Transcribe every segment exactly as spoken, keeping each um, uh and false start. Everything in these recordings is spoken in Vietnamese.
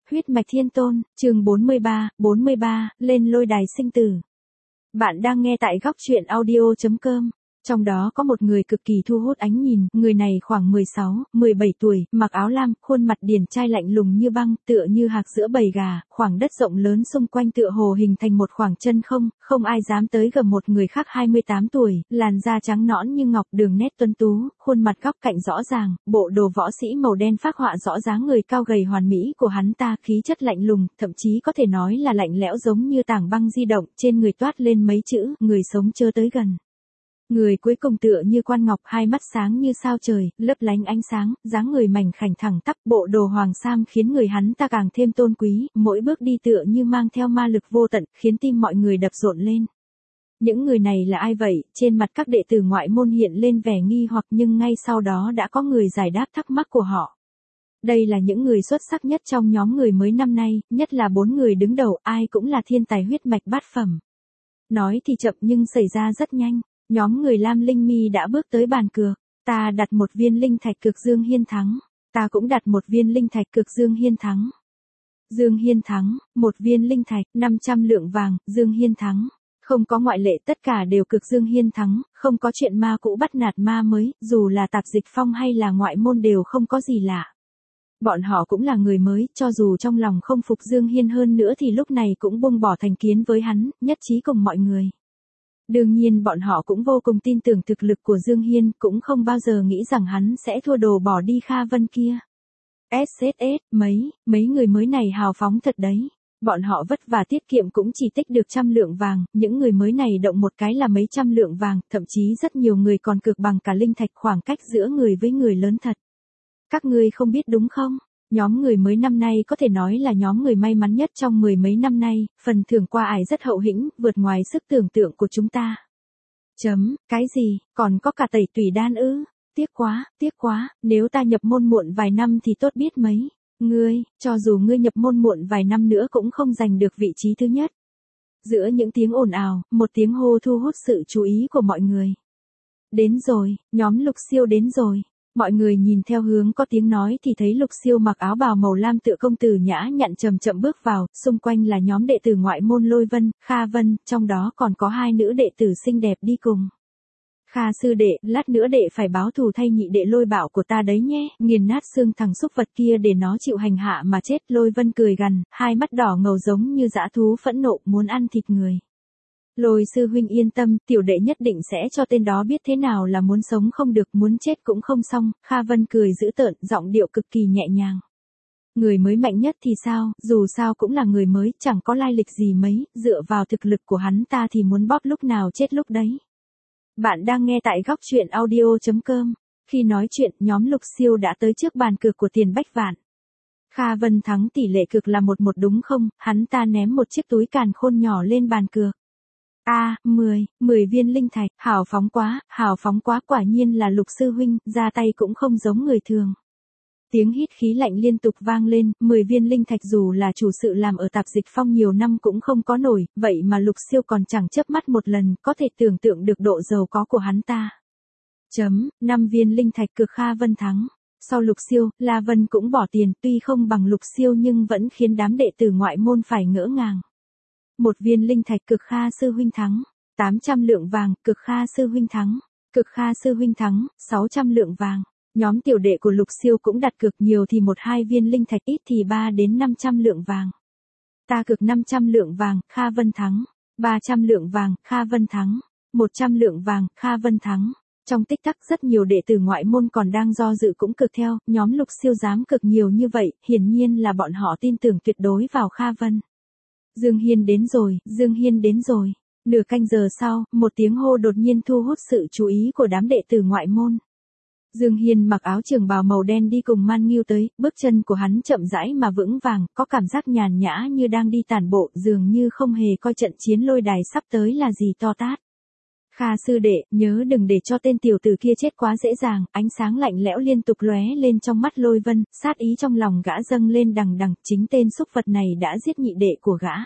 Huyết mạch thiên tôn, chương bốn mươi ba, bốn mươi ba, lên lôi đài sinh tử. Bạn đang nghe tại góc truyện audio chấm com. Trong đó có một người cực kỳ thu hút ánh nhìn, người này khoảng mười sáu, mười bảy tuổi, mặc áo lam, khuôn mặt điển trai lạnh lùng như băng, tựa như hạc giữa bầy gà, khoảng đất rộng lớn xung quanh tựa hồ hình thành một khoảng chân không, không ai dám tới gần một người khác hai mươi tám tuổi, làn da trắng nõn như ngọc, đường nét tuấn tú, khuôn mặt góc cạnh rõ ràng, bộ đồ võ sĩ màu đen phác họa rõ dáng người cao gầy hoàn mỹ của hắn ta, khí chất lạnh lùng, thậm chí có thể nói là lạnh lẽo giống như tảng băng di động, trên người toát lên mấy chữ, người sống chớ tới gần. Người cuối cùng tựa như quan ngọc, hai mắt sáng như sao trời, lấp lánh ánh sáng, dáng người mảnh khảnh thẳng tắp, bộ đồ hoàng sam khiến người hắn ta càng thêm tôn quý, mỗi bước đi tựa như mang theo ma lực vô tận, khiến tim mọi người đập rộn lên. Những người này là ai vậy? Trên mặt các đệ tử ngoại môn hiện lên vẻ nghi hoặc, nhưng ngay sau đó đã có người giải đáp thắc mắc của họ. Đây là những người xuất sắc nhất trong nhóm người mới năm nay, nhất là bốn người đứng đầu, ai cũng là thiên tài huyết mạch bát phẩm. Nói thì chậm nhưng xảy ra rất nhanh. Nhóm người Lam Linh Mi đã bước tới bàn cược. Ta đặt một viên linh thạch cực Dương Hiên thắng. Ta cũng đặt một viên linh thạch cực Dương Hiên thắng. Dương Hiên thắng, một viên linh thạch, năm trăm lượng vàng, Dương Hiên thắng. Không có ngoại lệ, tất cả đều cực Dương Hiên thắng, không có chuyện ma cũ bắt nạt ma mới, dù là Tạp Dịch Phong hay là ngoại môn đều không có gì lạ. Bọn họ cũng là người mới, cho dù trong lòng không phục Dương Hiên hơn nữa thì lúc này cũng buông bỏ thành kiến với hắn, nhất trí cùng mọi người. Đương nhiên bọn họ cũng vô cùng tin tưởng thực lực của Dương Hiên, cũng không bao giờ nghĩ rằng hắn sẽ thua đồ bỏ đi Kha Vân kia. ét ét ét, mấy, mấy người mới này hào phóng thật đấy. Bọn họ vất vả tiết kiệm cũng chỉ tích được trăm lượng vàng, những người mới này động một cái là mấy trăm lượng vàng, thậm chí rất nhiều người còn cược bằng cả linh thạch, khoảng cách giữa người với người lớn thật. Các ngươi không biết đúng không? Nhóm người mới năm nay có thể nói là nhóm người may mắn nhất trong mười mấy năm nay, phần thưởng qua ải rất hậu hĩnh, vượt ngoài sức tưởng tượng của chúng ta. Chấm, cái gì, còn có cả tẩy tùy đan ư? Tiếc quá, tiếc quá, nếu ta nhập môn muộn vài năm thì tốt biết mấy. Ngươi, cho dù ngươi nhập môn muộn vài năm nữa cũng không giành được vị trí thứ nhất. Giữa những tiếng ồn ào, một tiếng hô thu hút sự chú ý của mọi người. Đến rồi, nhóm Lục Siêu đến rồi. Mọi người nhìn theo hướng có tiếng nói thì thấy Lục Siêu mặc áo bào màu lam tựa công tử nhã nhặn chậm chậm bước vào, xung quanh là nhóm đệ tử ngoại môn Lôi Vân, Kha Vân, trong đó còn có hai nữ đệ tử xinh đẹp đi cùng. Kha sư đệ, lát nữa đệ phải báo thù thay nhị đệ Lôi Bảo của ta đấy nhé, nghiền nát xương thằng xúc vật kia để nó chịu hành hạ mà chết. Lôi Vân cười gằn, hai mắt đỏ ngầu giống như dã thú phẫn nộ muốn ăn thịt người. Lôi sư huynh yên tâm, tiểu đệ nhất định sẽ cho tên đó biết thế nào là muốn sống không được, muốn chết cũng không xong. Kha Vân cười dữ tợn, giọng điệu cực kỳ nhẹ nhàng. Người mới mạnh nhất thì sao, dù sao cũng là người mới, chẳng có lai lịch gì mấy, dựa vào thực lực của hắn ta thì muốn bóp lúc nào chết lúc đấy. Bạn đang nghe tại góc truyện audio chấm com. Khi nói chuyện, nhóm Lục Siêu đã tới trước bàn cược của Tiền Bách Vạn. Kha Vân thắng tỷ lệ cược là một một đúng không, hắn ta ném một chiếc túi càn khôn nhỏ lên bàn cược. A, à, mười, mười viên linh thạch, hào phóng quá, hào phóng quá, quả nhiên là Lục sư huynh, ra tay cũng không giống người thường. Tiếng hít khí lạnh liên tục vang lên, mười viên linh thạch dù là chủ sự làm ở Tạp Dịch Phong nhiều năm cũng không có nổi, vậy mà Lục Siêu còn chẳng chớp mắt một lần, có thể tưởng tượng được độ giàu có của hắn ta. Chấm, năm viên linh thạch cược Kha Vân thắng. Sau Lục Siêu, La Vân cũng bỏ tiền, tuy không bằng Lục Siêu nhưng vẫn khiến đám đệ tử ngoại môn phải ngỡ ngàng. Một viên linh thạch cực Kha sư huynh thắng, tám trăm lượng vàng, cực Kha sư huynh thắng, cực Kha sư huynh thắng, sáu trăm lượng vàng. Nhóm tiểu đệ của Lục Siêu cũng đặt cược, nhiều thì một hai viên linh thạch, ít thì ba đến năm trăm lượng vàng. Ta cược năm trăm lượng vàng, Kha Vân thắng, ba trăm lượng vàng, Kha Vân thắng, một trăm lượng vàng, Kha Vân thắng. Trong tích tắc rất nhiều đệ tử ngoại môn còn đang do dự cũng cược theo, nhóm Lục Siêu dám cược nhiều như vậy, hiển nhiên là bọn họ tin tưởng tuyệt đối vào Kha Vân. Dương Hiên đến rồi, Dương Hiên đến rồi. Nửa canh giờ sau, một tiếng hô đột nhiên thu hút sự chú ý của đám đệ tử ngoại môn. Dương Hiên mặc áo trường bào màu đen đi cùng Man Nghiêu tới, bước chân của hắn chậm rãi mà vững vàng, có cảm giác nhàn nhã như đang đi tản bộ, dường như không hề coi trận chiến lôi đài sắp tới là gì to tát. Kha sư đệ, nhớ đừng để cho tên tiểu tử kia chết quá dễ dàng, ánh sáng lạnh lẽo liên tục lóe lên trong mắt Lôi Vân, sát ý trong lòng gã dâng lên đằng đằng, chính tên xúc vật này đã giết nhị đệ của gã.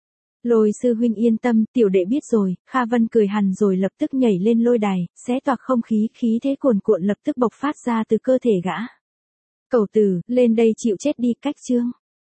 Lôi sư huynh yên tâm, tiểu đệ biết rồi. Kha Vân cười hằn rồi lập tức nhảy lên lôi đài, xé toạc không khí, khí thế cuồn cuộn lập tức bộc phát ra từ cơ thể gã. Cẩu tử, lên đây chịu chết đi, cách chương.